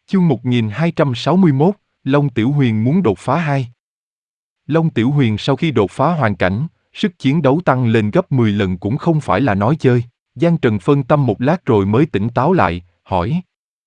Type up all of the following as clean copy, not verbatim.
Chương 1261, Long Tiểu Huyền muốn đột phá 2. Long Tiểu Huyền sau khi đột phá hoàn cảnh, sức chiến đấu tăng lên gấp 10 lần cũng không phải là nói chơi. Giang Trần phân tâm một lát rồi mới tỉnh táo lại, hỏi.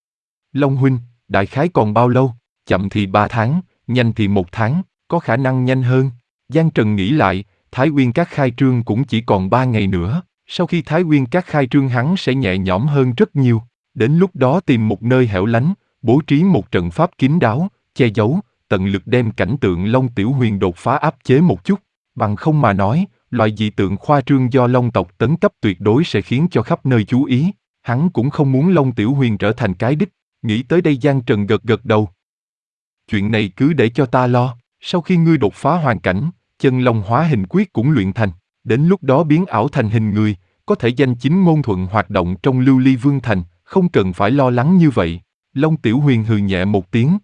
Long huynh, đại khái còn bao lâu? Chậm thì 3 tháng, nhanh thì 1 tháng, có khả năng nhanh hơn. Giang Trần nghĩ lại, Thái Uyên Các khai trương cũng chỉ còn 3 ngày nữa. Sau khi Thái Uyên Các khai trương hắn sẽ nhẹ nhõm hơn rất nhiều. Đến lúc đó tìm một nơi hẻo lánh, bố trí một trận pháp kín đáo, che giấu, tận lực đem cảnh tượng Long Tiểu Huyền đột phá áp chế một chút. Bằng không mà nói, loại dị tượng khoa trương do Long tộc tấn cấp tuyệt đối sẽ khiến cho khắp nơi chú ý. Hắn cũng không muốn Long Tiểu Huyền trở thành cái đích. Nghĩ tới đây Giang Trần gật gật đầu. Chuyện này cứ để cho ta lo, sau khi ngươi đột phá hoàn cảnh, chân long hóa hình quyết cũng luyện thành, đến lúc đó biến ảo thành hình người, có thể danh chính ngôn thuận hoạt động trong Lưu Ly Vương Thành, không cần phải lo lắng như vậy. Long Tiểu Huyền hừ nhẹ một tiếng.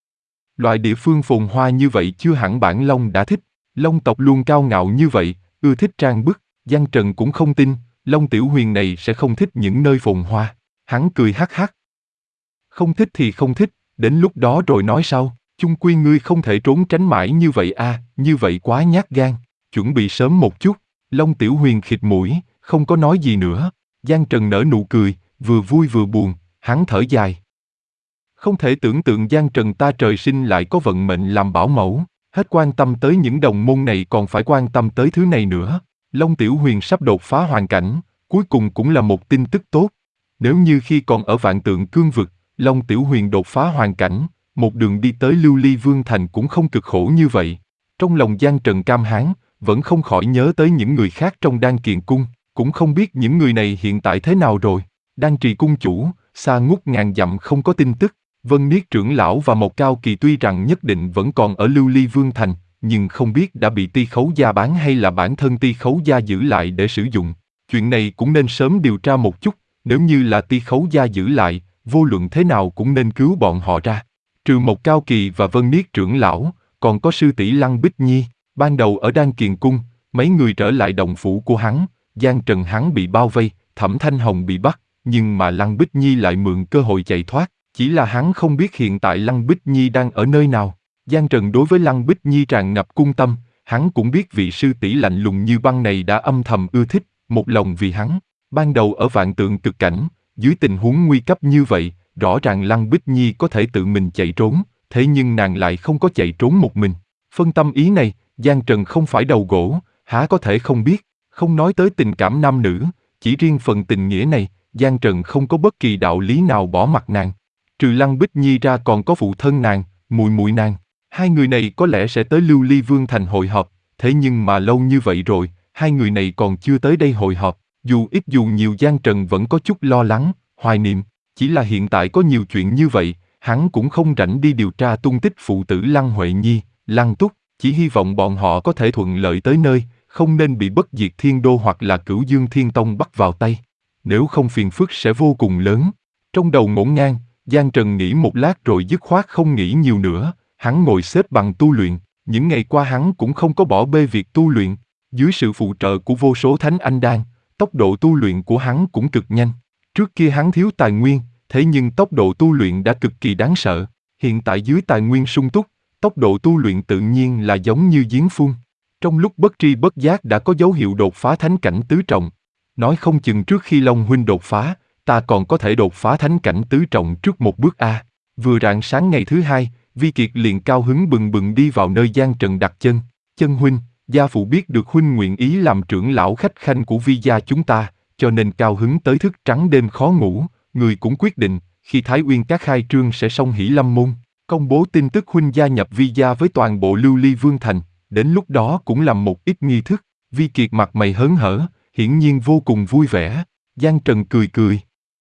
Loại địa phương phồn hoa như vậy chưa hẳn bản Long đã thích, Long tộc luôn cao ngạo như vậy, ưa thích trang bức, Giang Trần cũng không tin, Long Tiểu Huyền này sẽ không thích những nơi phồn hoa. Hắn cười hắc hắc. Không thích thì không thích, đến lúc đó rồi nói sau, chung quy ngươi không thể trốn tránh mãi như vậy à, như vậy quá nhát gan, chuẩn bị sớm một chút. Long Tiểu Huyền khịt mũi, không có nói gì nữa. Giang Trần nở nụ cười, vừa vui vừa buồn, hắn thở dài. Không thể tưởng tượng Giang Trần ta trời sinh lại có vận mệnh làm bảo mẫu, hết quan tâm tới những đồng môn này còn phải quan tâm tới thứ này nữa. Long Tiểu Huyền sắp đột phá hoàn cảnh, cuối cùng cũng là một tin tức tốt. Nếu như khi còn ở Vạn Tượng Cương vực, Long Tiểu Huyền đột phá hoàn cảnh, một đường đi tới Lưu Ly Vương Thành cũng không cực khổ như vậy. Trong lòng Giang Trần cam hán, vẫn không khỏi nhớ tới những người khác trong Đan Kiền Cung, cũng không biết những người này hiện tại thế nào rồi. Đan Trì Cung chủ, xa ngút ngàn dặm không có tin tức. Vân Niết trưởng lão và Mộc Cao Kỳ tuy rằng nhất định vẫn còn ở Lưu Ly Vương Thành, nhưng không biết đã bị Ti Khấu Gia bán hay là bản thân Ti Khấu Gia giữ lại để sử dụng. Chuyện này cũng nên sớm điều tra một chút, nếu như là Ti Khấu Gia giữ lại, vô luận thế nào cũng nên cứu bọn họ ra. Trừ Mộc Cao Kỳ và Vân Niết trưởng lão, còn có sư tỷ Lăng Bích Nhi, ban đầu ở Đan Kiền Cung, mấy người trở lại động phủ của hắn, Giang Trần hắn bị bao vây, Thẩm Thanh Hồng bị bắt, nhưng mà Lăng Bích Nhi lại mượn cơ hội chạy thoát. Chỉ là hắn không biết hiện tại Lăng Bích Nhi đang ở nơi nào. Giang Trần đối với Lăng Bích Nhi tràn ngập cung tâm, hắn cũng biết vị sư tỷ lạnh lùng như băng này đã âm thầm ưa thích, một lòng vì hắn. Ban đầu ở Vạn Tượng Cực Cảnh, dưới tình huống nguy cấp như vậy, rõ ràng Lăng Bích Nhi có thể tự mình chạy trốn, thế nhưng nàng lại không có chạy trốn một mình. Phân tâm ý này, Giang Trần không phải đầu gỗ, há có thể không biết, không nói tới tình cảm nam nữ, chỉ riêng phần tình nghĩa này, Giang Trần không có bất kỳ đạo lý nào bỏ mặc nàng. Trừ Lăng Bích Nhi ra còn có phụ thân nàng, muội nàng. Hai người này có lẽ sẽ tới Lưu Ly Vương Thành hội họp, thế nhưng mà lâu như vậy rồi, hai người này còn chưa tới đây hội họp. Dù ít dù nhiều Giang Trần vẫn có chút lo lắng, hoài niệm. Chỉ là hiện tại có nhiều chuyện như vậy, hắn cũng không rảnh đi điều tra tung tích phụ tử Lăng Huệ Nhi, Lăng Túc. Chỉ hy vọng bọn họ có thể thuận lợi tới nơi, không nên bị Bất Diệt Thiên Đô hoặc là Cửu Dương Thiên Tông bắt vào tay. Nếu không phiền phức sẽ vô cùng lớn. Trong đầu ngổn ngang, Giang Trần nghĩ một lát rồi dứt khoát không nghĩ nhiều nữa, hắn ngồi xếp bằng tu luyện, những ngày qua hắn cũng không có bỏ bê việc tu luyện, dưới sự phụ trợ của vô số thánh anh đan, tốc độ tu luyện của hắn cũng cực nhanh. Trước kia hắn thiếu tài nguyên, thế nhưng tốc độ tu luyện đã cực kỳ đáng sợ, hiện tại dưới tài nguyên sung túc, tốc độ tu luyện tự nhiên là giống như giếng phun. Trong lúc bất tri bất giác đã có dấu hiệu đột phá thánh cảnh tứ trọng, nói không chừng trước khi Long huynh đột phá, ta còn có thể đột phá thánh cảnh tứ trọng trước một bước a. Vừa rạng sáng ngày thứ hai, Vi Kiệt liền cao hứng bừng bừng đi vào nơi Giang Trần đặt chân. Chân huynh, gia phụ biết được huynh nguyện ý làm trưởng lão khách khanh của Vi gia chúng ta, cho nên cao hứng tới thức trắng đêm khó ngủ. Người cũng quyết định, khi Thái Uyên Các khai trương sẽ xông Hỷ Lâm môn, công bố tin tức huynh gia nhập Vi gia với toàn bộ Lưu Ly Vương Thành. Đến lúc đó cũng làm một ít nghi thức. Vi Kiệt mặt mày hớn hở, hiển nhiên vô cùng vui vẻ. Giang Trần cười cười.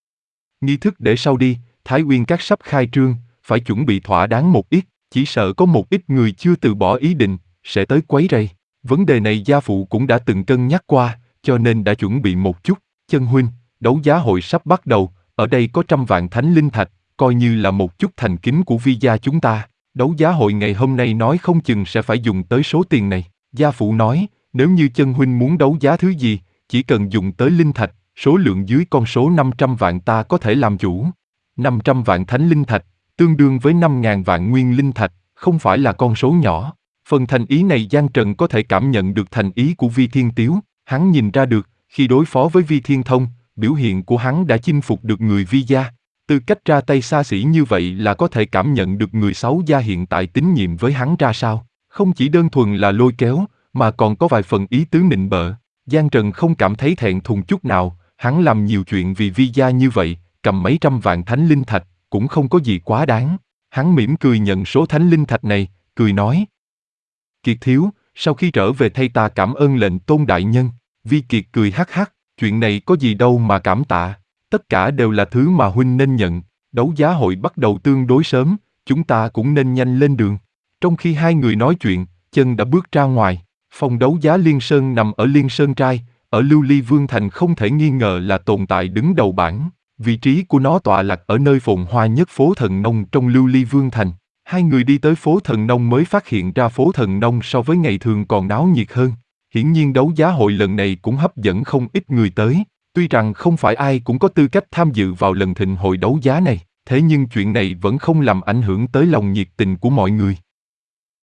Nghi thức để sau đi, Thái Uyên Các sắp khai trương, phải chuẩn bị thỏa đáng một ít, chỉ sợ có một ít người chưa từ bỏ ý định, sẽ tới quấy rầy. Vấn đề này gia phụ cũng đã từng cân nhắc qua, cho nên đã chuẩn bị một chút. Chân huynh, đấu giá hội sắp bắt đầu, ở đây có 100 vạn thánh linh thạch, coi như là một chút thành kính của Vi gia chúng ta. Đấu giá hội ngày hôm nay nói không chừng sẽ phải dùng tới số tiền này. Gia phụ nói, nếu như chân huynh muốn đấu giá thứ gì, chỉ cần dùng tới linh thạch, số lượng dưới con số 500 vạn ta có thể làm chủ. 500 vạn thánh linh thạch, tương đương với 5.000 vạn nguyên linh thạch, không phải là con số nhỏ. Phần thành ý này Giang Trần có thể cảm nhận được thành ý của Vi Thiên Tiếu, hắn nhìn ra được, khi đối phó với Vi Thiên Thông, biểu hiện của hắn đã chinh phục được người Vi gia. Từ cách ra tay xa xỉ như vậy là có thể cảm nhận được người Sáu gia hiện tại tín nhiệm với hắn ra sao. Không chỉ đơn thuần là lôi kéo, mà còn có vài phần ý tứ nịnh bợ. Giang Trần không cảm thấy thẹn thùng chút nào, hắn làm nhiều chuyện vì Vi gia như vậy, cầm mấy trăm vạn thánh linh thạch, cũng không có gì quá đáng. Hắn mỉm cười nhận số thánh linh thạch này, cười nói. Kiệt thiếu, sau khi trở về thay ta cảm ơn lệnh tôn đại nhân. Vi Kiệt cười hắc hắc, chuyện này có gì đâu mà cảm tạ. Tất cả đều là thứ mà huynh nên nhận. Đấu giá hội bắt đầu tương đối sớm, chúng ta cũng nên nhanh lên đường. Trong khi hai người nói chuyện, chân đã bước ra ngoài. Phòng đấu giá Liên Sơn nằm ở Liên Sơn Trai, ở Lưu Ly Vương Thành không thể nghi ngờ là tồn tại đứng đầu bảng. Vị trí của nó tọa lạc ở nơi phồn hoa nhất phố Thần Nông trong Lưu Ly Vương Thành. Hai người đi tới phố Thần Nông mới phát hiện ra phố Thần Nông so với ngày thường còn náo nhiệt hơn. Hiển nhiên đấu giá hội lần này cũng hấp dẫn không ít người tới. Tuy rằng không phải ai cũng có tư cách tham dự vào lần thịnh hội đấu giá này, thế nhưng chuyện này vẫn không làm ảnh hưởng tới lòng nhiệt tình của mọi người.